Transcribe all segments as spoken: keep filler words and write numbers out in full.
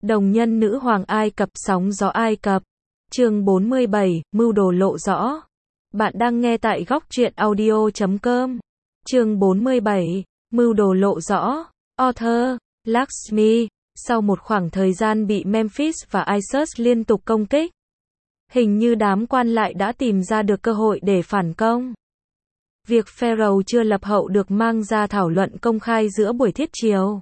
Đồng nhân nữ hoàng Ai Cập, sóng gió Ai Cập. Chương bốn mươi bảy, mưu đồ lộ rõ. Bạn đang nghe tại góc truyện audio chấm com. Chương bốn mươi bảy, mưu đồ lộ rõ. Author, Lakshmi. Sau một khoảng thời gian bị Memphis và Isis liên tục công kích, hình như đám quan lại đã tìm ra được cơ hội để phản công. Việc Pharaoh chưa lập hậu được mang ra thảo luận công khai giữa buổi thiết chiều.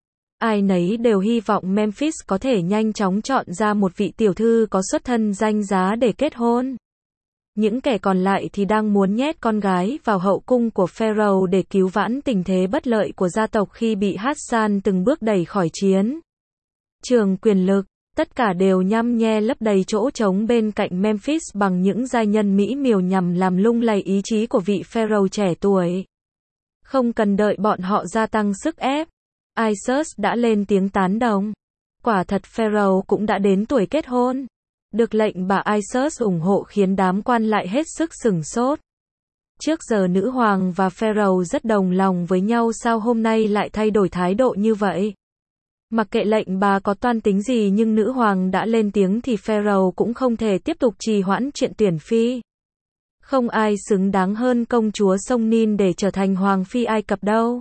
Ai nấy đều hy vọng Memphis có thể nhanh chóng chọn ra một vị tiểu thư có xuất thân danh giá để kết hôn. Những kẻ còn lại thì đang muốn nhét con gái vào hậu cung của Pharaoh để cứu vãn tình thế bất lợi của gia tộc khi bị Hassan từng bước đẩy khỏi chiến trường quyền lực. Tất cả đều nhăm nhe lấp đầy chỗ trống bên cạnh Memphis bằng những giai nhân mỹ miều nhằm làm lung lay ý chí của vị Pharaoh trẻ tuổi. Không cần đợi bọn họ gia tăng sức ép, Isis đã lên tiếng tán đồng. Quả thật Pharaoh cũng đã đến tuổi kết hôn. Được lệnh bà Isis ủng hộ khiến đám quan lại hết sức sửng sốt. Trước giờ nữ hoàng và Pharaoh rất đồng lòng với nhau, sao hôm nay lại thay đổi thái độ như vậy? Mặc kệ lệnh bà có toan tính gì nhưng nữ hoàng đã lên tiếng thì Pharaoh cũng không thể tiếp tục trì hoãn chuyện tuyển phi. Không ai xứng đáng hơn công chúa sông Nin để trở thành hoàng phi Ai Cập đâu.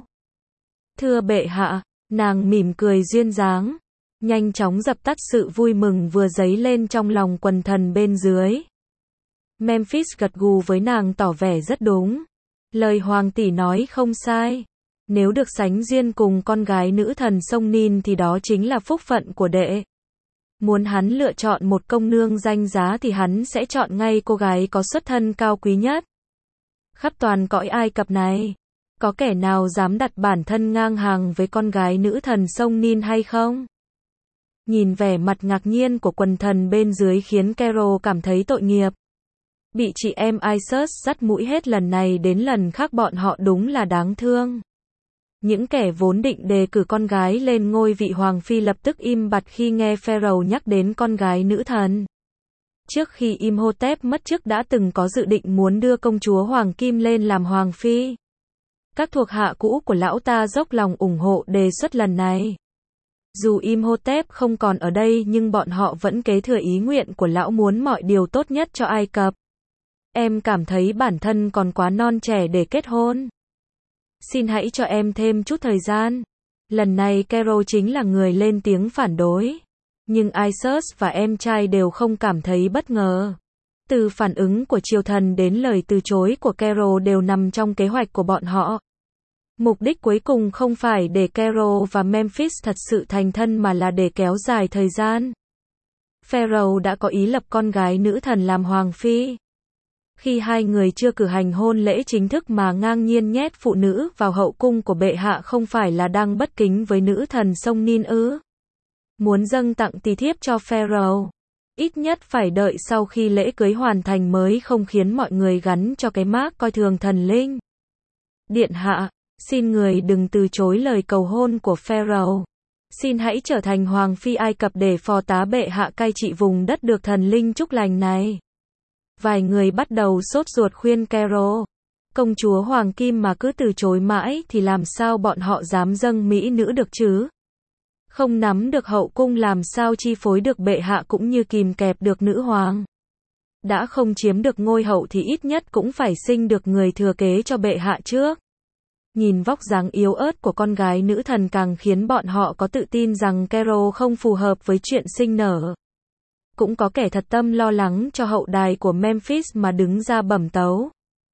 Thưa bệ hạ, nàng mỉm cười duyên dáng, nhanh chóng dập tắt sự vui mừng vừa dấy lên trong lòng quần thần bên dưới. Memphis gật gù với nàng tỏ vẻ rất đúng. Lời hoàng tỷ nói không sai. Nếu được sánh duyên cùng con gái nữ thần sông Nin thì đó chính là phúc phận của đệ. Muốn hắn lựa chọn một công nương danh giá thì hắn sẽ chọn ngay cô gái có xuất thân cao quý nhất. Khắp toàn cõi Ai Cập này, có kẻ nào dám đặt bản thân ngang hàng với con gái nữ thần sông Nin hay không? Nhìn vẻ mặt ngạc nhiên của quần thần bên dưới khiến Kero cảm thấy tội nghiệp. Bị chị em Isis dắt mũi hết lần này đến lần khác, bọn họ đúng là đáng thương. Những kẻ vốn định đề cử con gái lên ngôi vị hoàng phi lập tức im bặt khi nghe Pharaoh nhắc đến con gái nữ thần. Trước khi Imhotep mất chức đã từng có dự định muốn đưa công chúa Hoàng Kim lên làm hoàng phi. Các thuộc hạ cũ của lão ta dốc lòng ủng hộ đề xuất lần này. Dù Imhotep không còn ở đây nhưng bọn họ vẫn kế thừa ý nguyện của lão muốn mọi điều tốt nhất cho Ai Cập. Em cảm thấy bản thân còn quá non trẻ để kết hôn. Xin hãy cho em thêm chút thời gian. Lần này Kero chính là người lên tiếng phản đối. Nhưng Isis và em trai đều không cảm thấy bất ngờ. Từ phản ứng của triều thần đến lời từ chối của Kero đều nằm trong kế hoạch của bọn họ. Mục đích cuối cùng không phải để Kero và Memphis thật sự thành thân mà là để kéo dài thời gian. Pharaoh đã có ý lập con gái nữ thần làm hoàng phi. Khi hai người chưa cử hành hôn lễ chính thức mà ngang nhiên nhét phụ nữ vào hậu cung của bệ hạ không phải là đang bất kính với nữ thần sông Nin ư? Muốn dâng tặng tỳ thiếp cho Pharaoh, ít nhất phải đợi sau khi lễ cưới hoàn thành mới không khiến mọi người gắn cho cái mác coi thường thần linh. Điện hạ, xin người đừng từ chối lời cầu hôn của Pharaoh. Xin hãy trở thành hoàng phi Ai Cập để phò tá bệ hạ cai trị vùng đất được thần linh chúc lành này. Vài người bắt đầu sốt ruột khuyên Kero. Công chúa Hoàng Kim mà cứ từ chối mãi thì làm sao bọn họ dám dâng mỹ nữ được chứ? Không nắm được hậu cung làm sao chi phối được bệ hạ cũng như kìm kẹp được nữ hoàng. Đã không chiếm được ngôi hậu thì ít nhất cũng phải sinh được người thừa kế cho bệ hạ trước. Nhìn vóc dáng yếu ớt của con gái nữ thần càng khiến bọn họ có tự tin rằng Kero không phù hợp với chuyện sinh nở. Cũng có kẻ thật tâm lo lắng cho hậu đài của Memphis mà đứng ra bẩm tấu.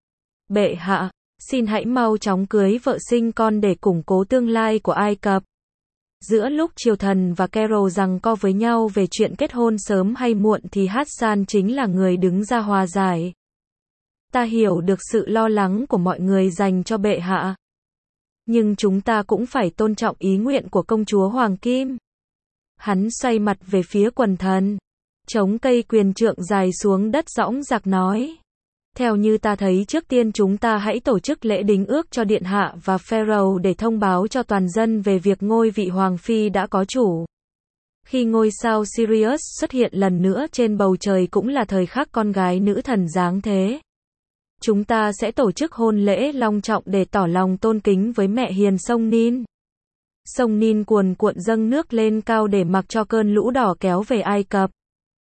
Bệ hạ, xin hãy mau chóng cưới vợ sinh con để củng cố tương lai của Ai Cập. Giữa lúc triều thần và Kero giằng co với nhau về chuyện kết hôn sớm hay muộn thì Hassan chính là người đứng ra hòa giải. Ta hiểu được sự lo lắng của mọi người dành cho bệ hạ. Nhưng chúng ta cũng phải tôn trọng ý nguyện của công chúa Hoàng Kim. Hắn xoay mặt về phía quần thần. Chống cây quyền trượng dài xuống đất dõng dạc nói. Theo như ta thấy trước tiên chúng ta hãy tổ chức lễ đính ước cho điện hạ và Pharaoh để thông báo cho toàn dân về việc ngôi vị hoàng phi đã có chủ. Khi ngôi sao Sirius xuất hiện lần nữa trên bầu trời cũng là thời khắc con gái nữ thần giáng thế. Chúng ta sẽ tổ chức hôn lễ long trọng để tỏ lòng tôn kính với mẹ hiền sông Nin. Sông Nin cuồn cuộn dâng nước lên cao để mặc cho cơn lũ đỏ kéo về Ai Cập,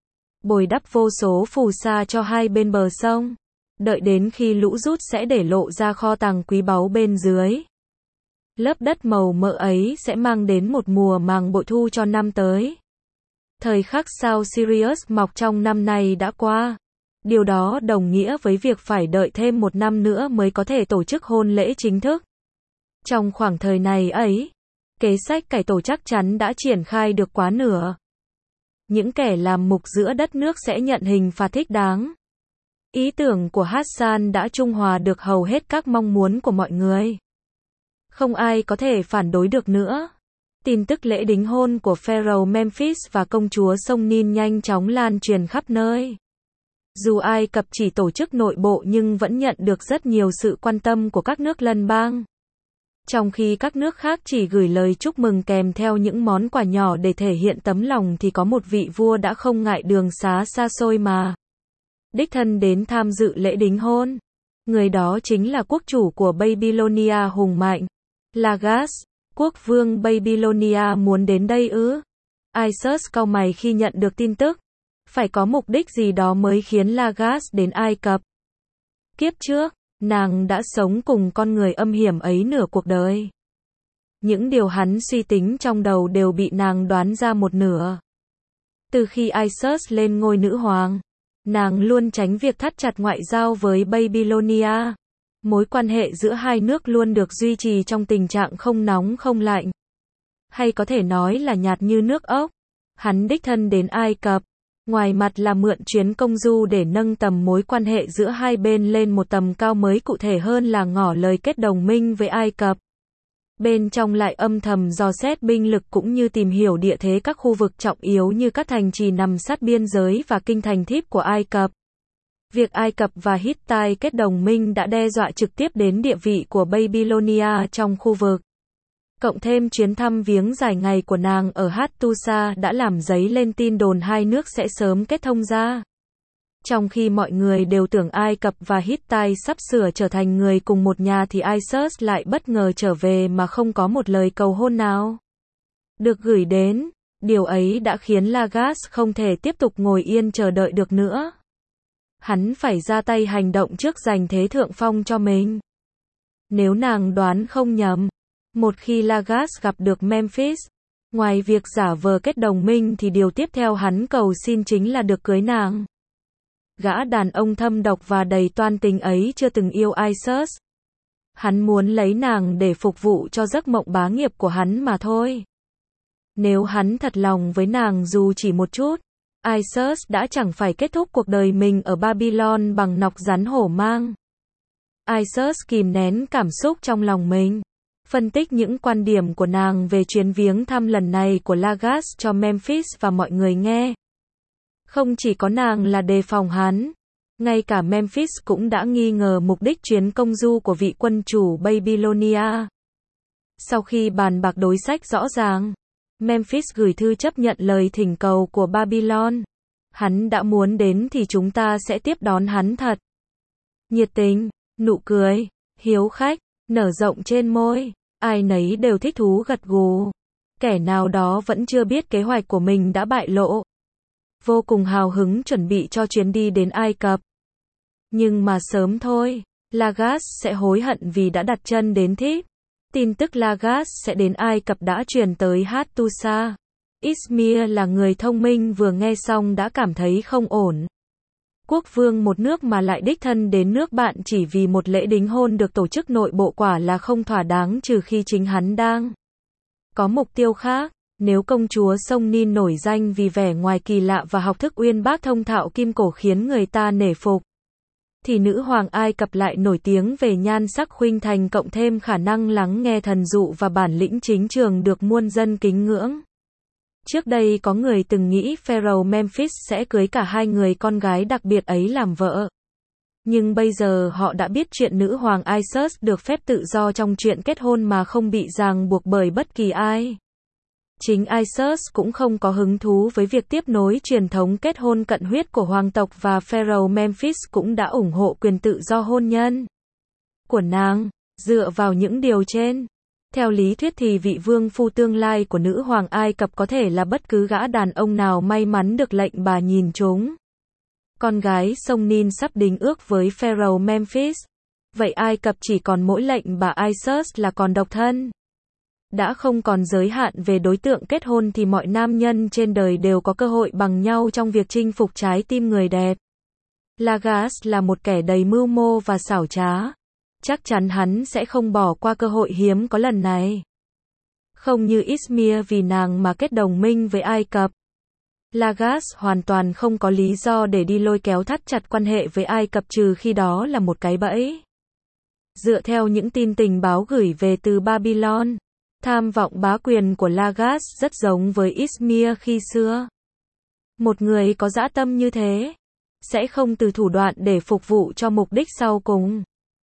bồi đắp vô số phù sa cho hai bên bờ sông. Đợi đến khi lũ rút sẽ để lộ ra kho tàng quý báu bên dưới. Lớp đất màu mỡ ấy sẽ mang đến một mùa màng bội thu cho năm tới. Thời khắc sao Sirius mọc trong năm nay đã qua. Điều đó đồng nghĩa với việc phải đợi thêm một năm nữa mới có thể tổ chức hôn lễ chính thức. Trong khoảng thời này ấy, kế sách cải tổ chắc chắn đã triển khai được quá nửa. Những kẻ làm mục giữa đất nước sẽ nhận hình phạt thích đáng. Ý tưởng của Hassan đã trung hòa được hầu hết các mong muốn của mọi người. Không ai có thể phản đối được nữa. Tin tức lễ đính hôn của Pharaoh Memphis và công chúa sông Nin nhanh chóng lan truyền khắp nơi. Dù Ai Cập chỉ tổ chức nội bộ nhưng vẫn nhận được rất nhiều sự quan tâm của các nước lân bang. Trong khi các nước khác chỉ gửi lời chúc mừng kèm theo những món quà nhỏ để thể hiện tấm lòng thì có một vị vua đã không ngại đường xá xa xôi mà đích thân đến tham dự lễ đính hôn. Người đó chính là quốc chủ của Babylonia hùng mạnh, Lagas. Quốc vương Babylonia muốn đến đây ư? Isis cau mày khi nhận được tin tức. Phải có mục đích gì đó mới khiến Lagas đến Ai Cập. Kiếp trước, nàng đã sống cùng con người âm hiểm ấy nửa cuộc đời. Những điều hắn suy tính trong đầu đều bị nàng đoán ra một nửa. Từ khi Isis lên ngôi nữ hoàng, nàng luôn tránh việc thắt chặt ngoại giao với Babylonia. Mối quan hệ giữa hai nước luôn được duy trì trong tình trạng không nóng không lạnh. Hay có thể nói là nhạt như nước ốc. Hắn đích thân đến Ai Cập. Ngoài mặt là mượn chuyến công du để nâng tầm mối quan hệ giữa hai bên lên một tầm cao mới, cụ thể hơn là ngỏ lời kết đồng minh với Ai Cập. Bên trong lại âm thầm dò xét binh lực cũng như tìm hiểu địa thế các khu vực trọng yếu như các thành trì nằm sát biên giới và kinh thành Thíp của Ai Cập. Việc Ai Cập và Hittite kết đồng minh đã đe dọa trực tiếp đến địa vị của Babylonia trong khu vực. Cộng thêm chuyến thăm viếng dài ngày của nàng ở Hattusa đã làm dấy lên tin đồn hai nước sẽ sớm kết thông ra. Trong khi mọi người đều tưởng Ai Cập và Hittite sắp sửa trở thành người cùng một nhà thì Isis lại bất ngờ trở về mà không có một lời cầu hôn nào được gửi đến. Điều ấy đã khiến Lagas không thể tiếp tục ngồi yên chờ đợi được nữa. Hắn phải ra tay hành động trước giành thế thượng phong cho mình. Nếu nàng đoán không nhầm, một khi Lagas gặp được Memphis, ngoài việc giả vờ kết đồng minh thì điều tiếp theo hắn cầu xin chính là được cưới nàng. Gã đàn ông thâm độc và đầy toan tính ấy chưa từng yêu Isis. Hắn muốn lấy nàng để phục vụ cho giấc mộng bá nghiệp của hắn mà thôi. Nếu hắn thật lòng với nàng dù chỉ một chút, Isis đã chẳng phải kết thúc cuộc đời mình ở Babylon bằng nọc rắn hổ mang. Isis kìm nén cảm xúc trong lòng mình, phân tích những quan điểm của nàng về chuyến viếng thăm lần này của Lagas cho Memphis và mọi người nghe. Không chỉ có nàng là đề phòng hắn, ngay cả Memphis cũng đã nghi ngờ mục đích chuyến công du của vị quân chủ Babylonia. Sau khi bàn bạc đối sách rõ ràng, Memphis gửi thư chấp nhận lời thỉnh cầu của Babylon. Hắn đã muốn đến thì chúng ta sẽ tiếp đón hắn thật nhiệt tình, nụ cười, hiếu khách, nở rộng trên môi. Ai nấy đều thích thú gật gù. Kẻ nào đó vẫn chưa biết kế hoạch của mình đã bại lộ. Vô cùng hào hứng chuẩn bị cho chuyến đi đến Ai Cập. Nhưng mà sớm thôi, Lagas sẽ hối hận vì đã đặt chân đến Thíp. Tin tức Lagas sẽ đến Ai Cập đã truyền tới Hattusa. Izmir là người thông minh vừa nghe xong đã cảm thấy không ổn. Quốc vương một nước mà lại đích thân đến nước bạn chỉ vì một lễ đính hôn được tổ chức nội bộ quả là không thỏa đáng, trừ khi chính hắn đang có mục tiêu khác. Nếu công chúa sông Nin nổi danh vì vẻ ngoài kỳ lạ và học thức uyên bác thông thạo kim cổ khiến người ta nể phục, thì nữ hoàng Ai Cập lại nổi tiếng về nhan sắc khuynh thành cộng thêm khả năng lắng nghe thần dụ và bản lĩnh chính trường được muôn dân kính ngưỡng. Trước đây có người từng nghĩ Pharaoh Memphis sẽ cưới cả hai người con gái đặc biệt ấy làm vợ. Nhưng bây giờ họ đã biết chuyện nữ hoàng Isis được phép tự do trong chuyện kết hôn mà không bị ràng buộc bởi bất kỳ ai. Chính Isis cũng không có hứng thú với việc tiếp nối truyền thống kết hôn cận huyết của hoàng tộc và Pharaoh Memphis cũng đã ủng hộ quyền tự do hôn nhân của nàng. Dựa vào những điều trên, Theo lý thuyết thì vị vương phu tương lai của nữ hoàng Ai Cập có thể là bất cứ gã đàn ông nào may mắn được lệnh bà nhìn trúng. Con gái sông Nin sắp đính ước với Pharaoh Memphis. Vậy Ai Cập chỉ còn mỗi lệnh bà Isis là còn độc thân. Đã không còn giới hạn về đối tượng kết hôn thì mọi nam nhân trên đời đều có cơ hội bằng nhau trong việc chinh phục trái tim người đẹp. Lagas là một kẻ đầy mưu mô và xảo trá. Chắc chắn hắn sẽ không bỏ qua cơ hội hiếm có lần này. Không như Izmir vì nàng mà kết đồng minh với Ai Cập. Lagas hoàn toàn không có lý do để đi lôi kéo thắt chặt quan hệ với Ai Cập trừ khi đó là một cái bẫy. Dựa theo những tin tình báo gửi về từ Babylon, tham vọng bá quyền của Lagas rất giống với Izmir khi xưa. Một người có dã tâm như thế, sẽ không từ thủ đoạn để phục vụ cho mục đích sau cùng.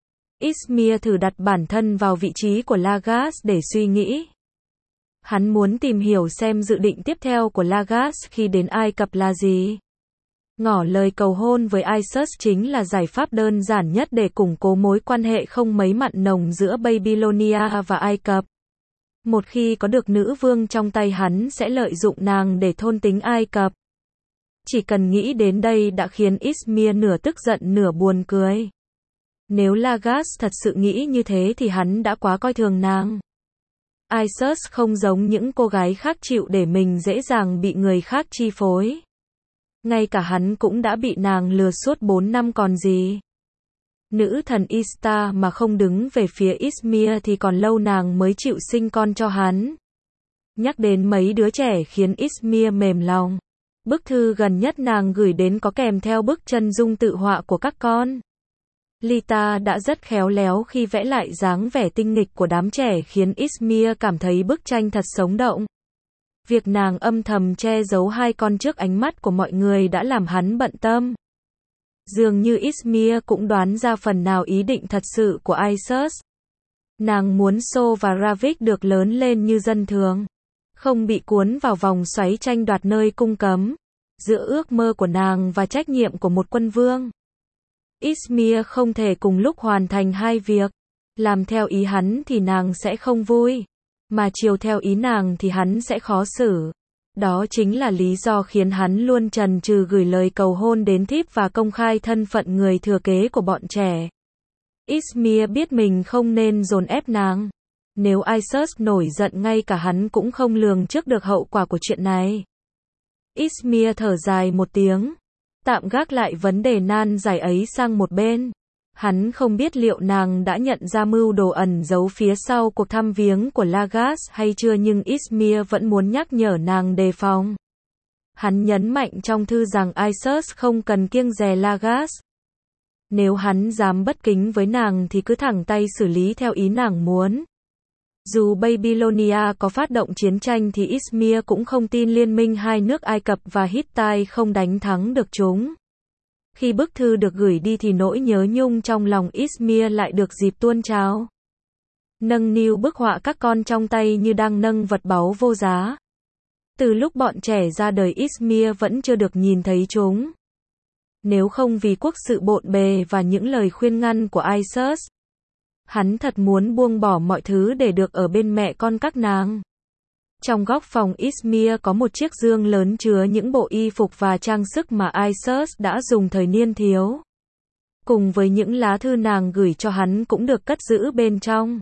Izmir thử đặt bản thân vào vị trí của Lagas để suy nghĩ. Hắn muốn tìm hiểu xem dự định tiếp theo của Lagas khi đến Ai Cập là gì. Ngỏ lời cầu hôn với Isis chính là giải pháp đơn giản nhất để củng cố mối quan hệ không mấy mặn nồng giữa Babylonia và Ai Cập. Một khi có được nữ vương trong tay hắn sẽ lợi dụng nàng để thôn tính Ai Cập. Chỉ cần nghĩ đến đây đã khiến Izmir nửa tức giận nửa buồn cười. Nếu Lagas thật sự nghĩ như thế thì hắn đã quá coi thường nàng. Isis không giống những cô gái khác chịu để mình dễ dàng bị người khác chi phối. Ngay cả hắn cũng đã bị nàng lừa suốt bốn năm còn gì. Nữ thần Ishtar mà không đứng về phía Izmir thì còn lâu nàng mới chịu sinh con cho hắn. Nhắc đến mấy đứa trẻ khiến Izmir mềm lòng. Bức thư gần nhất nàng gửi đến có kèm theo bức chân dung tự họa của các con. Lita đã rất khéo léo khi vẽ lại dáng vẻ tinh nghịch của đám trẻ khiến Izmir cảm thấy bức tranh thật sống động. Việc nàng âm thầm che giấu hai con trước ánh mắt của mọi người đã làm hắn bận tâm. Dường như Izmir cũng đoán ra phần nào ý định thật sự của Isis. Nàng muốn So và Ravik được lớn lên như dân thường, không bị cuốn vào vòng xoáy tranh đoạt nơi cung cấm, giữa ước mơ của nàng và trách nhiệm của một quân vương. Izmir không thể cùng lúc hoàn thành hai việc. Làm theo ý hắn thì nàng sẽ không vui, mà chiều theo ý nàng thì hắn sẽ khó xử. Đó chính là lý do khiến hắn luôn chần chừ gửi lời cầu hôn đến thiếp và công khai thân phận người thừa kế của bọn trẻ. Izmir biết mình không nên dồn ép nàng. Nếu Isis nổi giận ngay cả hắn cũng không lường trước được hậu quả của chuyện này. Izmir thở dài một tiếng, tạm gác lại vấn đề nan giải ấy sang một bên. Hắn không biết liệu nàng đã nhận ra mưu đồ ẩn giấu phía sau cuộc thăm viếng của Lagas hay chưa, nhưng Izmir vẫn muốn nhắc nhở nàng đề phòng. Hắn nhấn mạnh trong thư rằng Isis không cần kiêng dè Lagas. Nếu hắn dám bất kính với nàng thì cứ thẳng tay xử lý theo ý nàng muốn. Dù Babylonia có phát động chiến tranh thì Izmir cũng không tin liên minh hai nước Ai Cập và Hittite không đánh thắng được chúng. Khi bức thư được gửi đi thì nỗi nhớ nhung trong lòng Izmir lại được dịp tuôn trào. Nâng niu bức họa các con trong tay như đang nâng vật báu vô giá. Từ lúc bọn trẻ ra đời Izmir vẫn chưa được nhìn thấy chúng. Nếu không vì quốc sự bộn bề và những lời khuyên ngăn của Isis, hắn thật muốn buông bỏ mọi thứ để được ở bên mẹ con các nàng. Trong góc phòng Izmir có một chiếc dương lớn chứa những bộ y phục và trang sức mà Isis đã dùng thời niên thiếu. Cùng với những lá thư nàng gửi cho hắn cũng được cất giữ bên trong.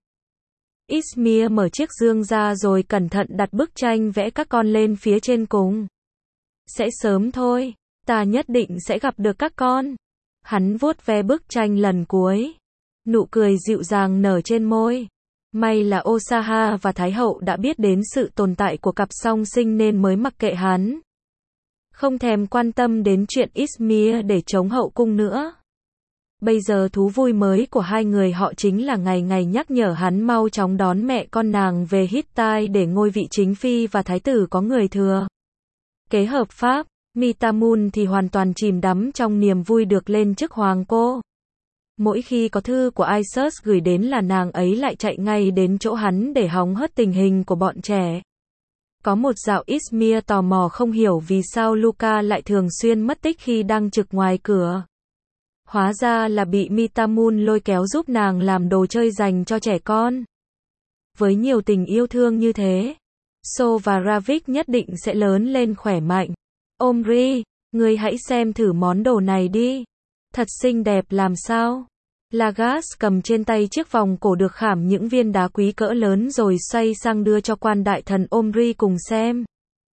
Izmir mở chiếc dương ra rồi cẩn thận đặt bức tranh vẽ các con lên phía trên cùng. Sẽ sớm thôi, ta nhất định sẽ gặp được các con. Hắn vuốt ve bức tranh lần cuối. Nụ cười dịu dàng nở trên môi. May là Osaha và Thái hậu đã biết đến sự tồn tại của cặp song sinh nên mới mặc kệ hắn. Không thèm quan tâm đến chuyện Izmir để chống hậu cung nữa. Bây giờ thú vui mới của hai người họ chính là ngày ngày nhắc nhở hắn mau chóng đón mẹ con nàng về Hittite để ngôi vị chính phi và thái tử có người thừa kế hợp pháp. Mitamun thì hoàn toàn chìm đắm trong niềm vui được lên chức hoàng cô. Mỗi khi có thư của Isis gửi đến là nàng ấy lại chạy ngay đến chỗ hắn để hóng hớt tình hình của bọn trẻ. Có một dạo Izmir tò mò không hiểu vì sao Luca lại thường xuyên mất tích khi đang trực ngoài cửa. Hóa ra là bị Mitamun lôi kéo giúp nàng làm đồ chơi dành cho trẻ con. Với nhiều tình yêu thương như thế, So và Ravik nhất định sẽ lớn lên khỏe mạnh. Omri, ngươi hãy xem thử món đồ này đi. Thật xinh đẹp làm sao? Lagas cầm trên tay chiếc vòng cổ được khảm những viên đá quý cỡ lớn rồi xoay sang đưa cho quan đại thần Omri cùng xem.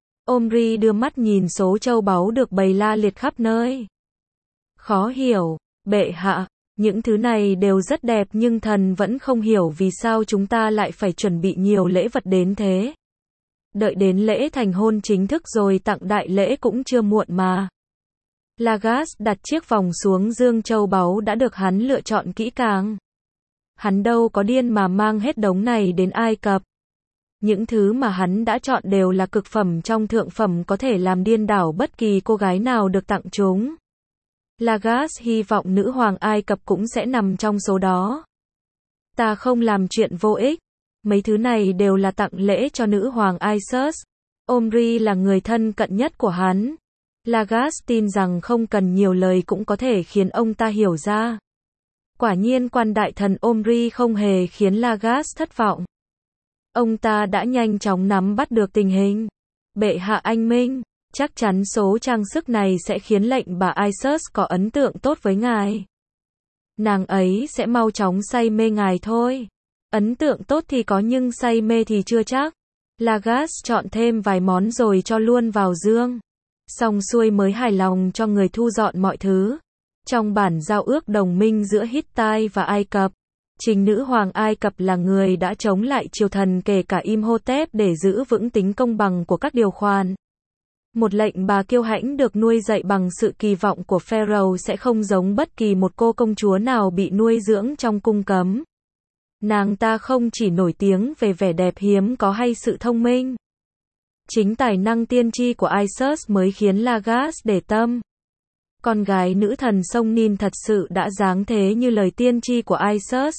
Omri đưa mắt nhìn số châu báu được bày la liệt khắp nơi. Khó hiểu, bệ hạ, những thứ này đều rất đẹp nhưng thần vẫn không hiểu vì sao chúng ta lại phải chuẩn bị nhiều lễ vật đến thế. Đợi đến lễ thành hôn chính thức rồi tặng đại lễ cũng chưa muộn mà. Lagas đặt chiếc vòng xuống dương châu báu đã được hắn lựa chọn kỹ càng. Hắn đâu có điên mà mang hết đống này đến Ai Cập. Những thứ mà hắn đã chọn đều là cực phẩm trong thượng phẩm có thể làm điên đảo bất kỳ cô gái nào được tặng chúng. Lagas hy vọng nữ hoàng Ai Cập cũng sẽ nằm trong số đó. Ta không làm chuyện vô ích. Mấy thứ này đều là tặng lễ cho nữ hoàng Isis. Omri là người thân cận nhất của hắn. Lagas tin rằng không cần nhiều lời cũng có thể khiến ông ta hiểu ra. Quả nhiên quan đại thần Omri không hề khiến Lagas thất vọng. Ông ta đã nhanh chóng nắm bắt được tình hình. Bệ hạ anh minh, chắc chắn số trang sức này sẽ khiến lệnh bà Isis có ấn tượng tốt với ngài. Nàng ấy sẽ mau chóng say mê ngài thôi. Ấn tượng tốt thì có nhưng say mê thì chưa chắc. Lagas chọn thêm vài món rồi cho luôn vào dương. Xong xuôi mới hài lòng cho người thu dọn mọi thứ. Trong bản giao ước đồng minh giữa Hittite và Ai Cập, chính nữ hoàng Ai Cập là người đã chống lại triều thần kể cả Imhotep để giữ vững tính công bằng của các điều khoản. Một lệnh bà kiêu hãnh được nuôi dạy bằng sự kỳ vọng của Pharaoh sẽ không giống bất kỳ một cô công chúa nào bị nuôi dưỡng trong cung cấm. Nàng ta không chỉ nổi tiếng về vẻ đẹp hiếm có hay sự thông minh. Chính tài năng tiên tri của Isis mới khiến Lagas để tâm. Con gái nữ thần sông Nin thật sự đã dáng thế như lời tiên tri của Isis.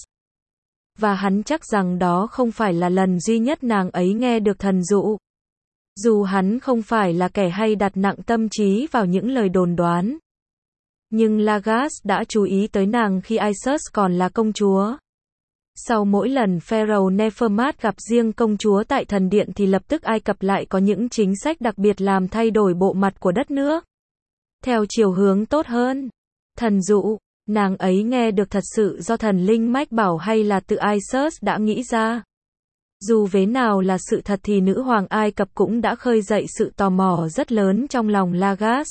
Và hắn chắc rằng đó không phải là lần duy nhất nàng ấy nghe được thần dụ. Dù hắn không phải là kẻ hay đặt nặng tâm trí vào những lời đồn đoán. Nhưng Lagas đã chú ý tới nàng khi Isis còn là công chúa. Sau mỗi lần Pharaoh Nefermat gặp riêng công chúa tại thần điện thì lập tức Ai Cập lại có những chính sách đặc biệt làm thay đổi bộ mặt của đất nước. Theo chiều hướng tốt hơn. Thần dụ, nàng ấy nghe được thật sự do thần linh mách bảo hay là tự Isis đã nghĩ ra. Dù vế nào là sự thật thì nữ hoàng Ai Cập cũng đã khơi dậy sự tò mò rất lớn trong lòng Lagas.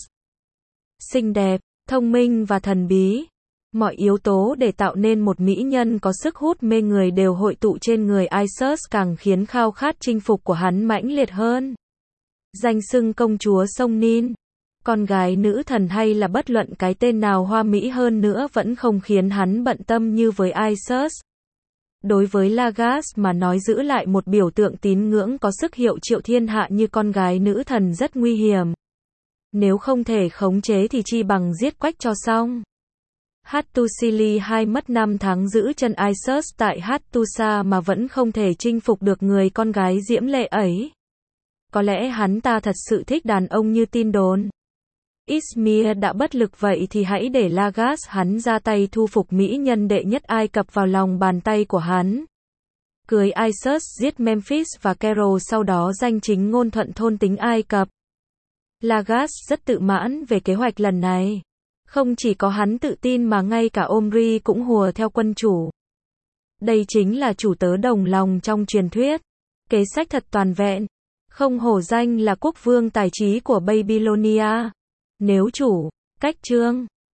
Xinh đẹp, thông minh và thần bí. Mọi yếu tố để tạo nên một mỹ nhân có sức hút mê người đều hội tụ trên người Isis càng khiến khao khát chinh phục của hắn mãnh liệt hơn. Danh xưng công chúa sông Nin, con gái nữ thần hay là bất luận cái tên nào hoa mỹ hơn nữa vẫn không khiến hắn bận tâm như với Isis. Đối với Lagas mà nói giữ lại một biểu tượng tín ngưỡng có sức hiệu triệu thiên hạ như con gái nữ thần rất nguy hiểm. Nếu không thể khống chế thì chi bằng giết quách cho xong. Hattusili hai mất năm tháng giữ chân Isis tại Hattusa mà vẫn không thể chinh phục được người con gái diễm lệ ấy. Có lẽ hắn ta thật sự thích đàn ông như tin đồn. Izmir đã bất lực vậy thì hãy để Lagas hắn ra tay thu phục mỹ nhân đệ nhất Ai Cập vào lòng bàn tay của hắn. Cưới Isis giết Memphis và Cairo sau đó danh chính ngôn thuận thôn tính Ai Cập. Lagas rất tự mãn về kế hoạch lần này. Không chỉ có hắn tự tin mà ngay cả Omri cũng hùa theo quân chủ. Đây chính là chủ tớ đồng lòng trong truyền thuyết. Kế sách thật toàn vẹn. Không hổ danh là quốc vương tài trí của Babylonia. Nếu chủ, cách chương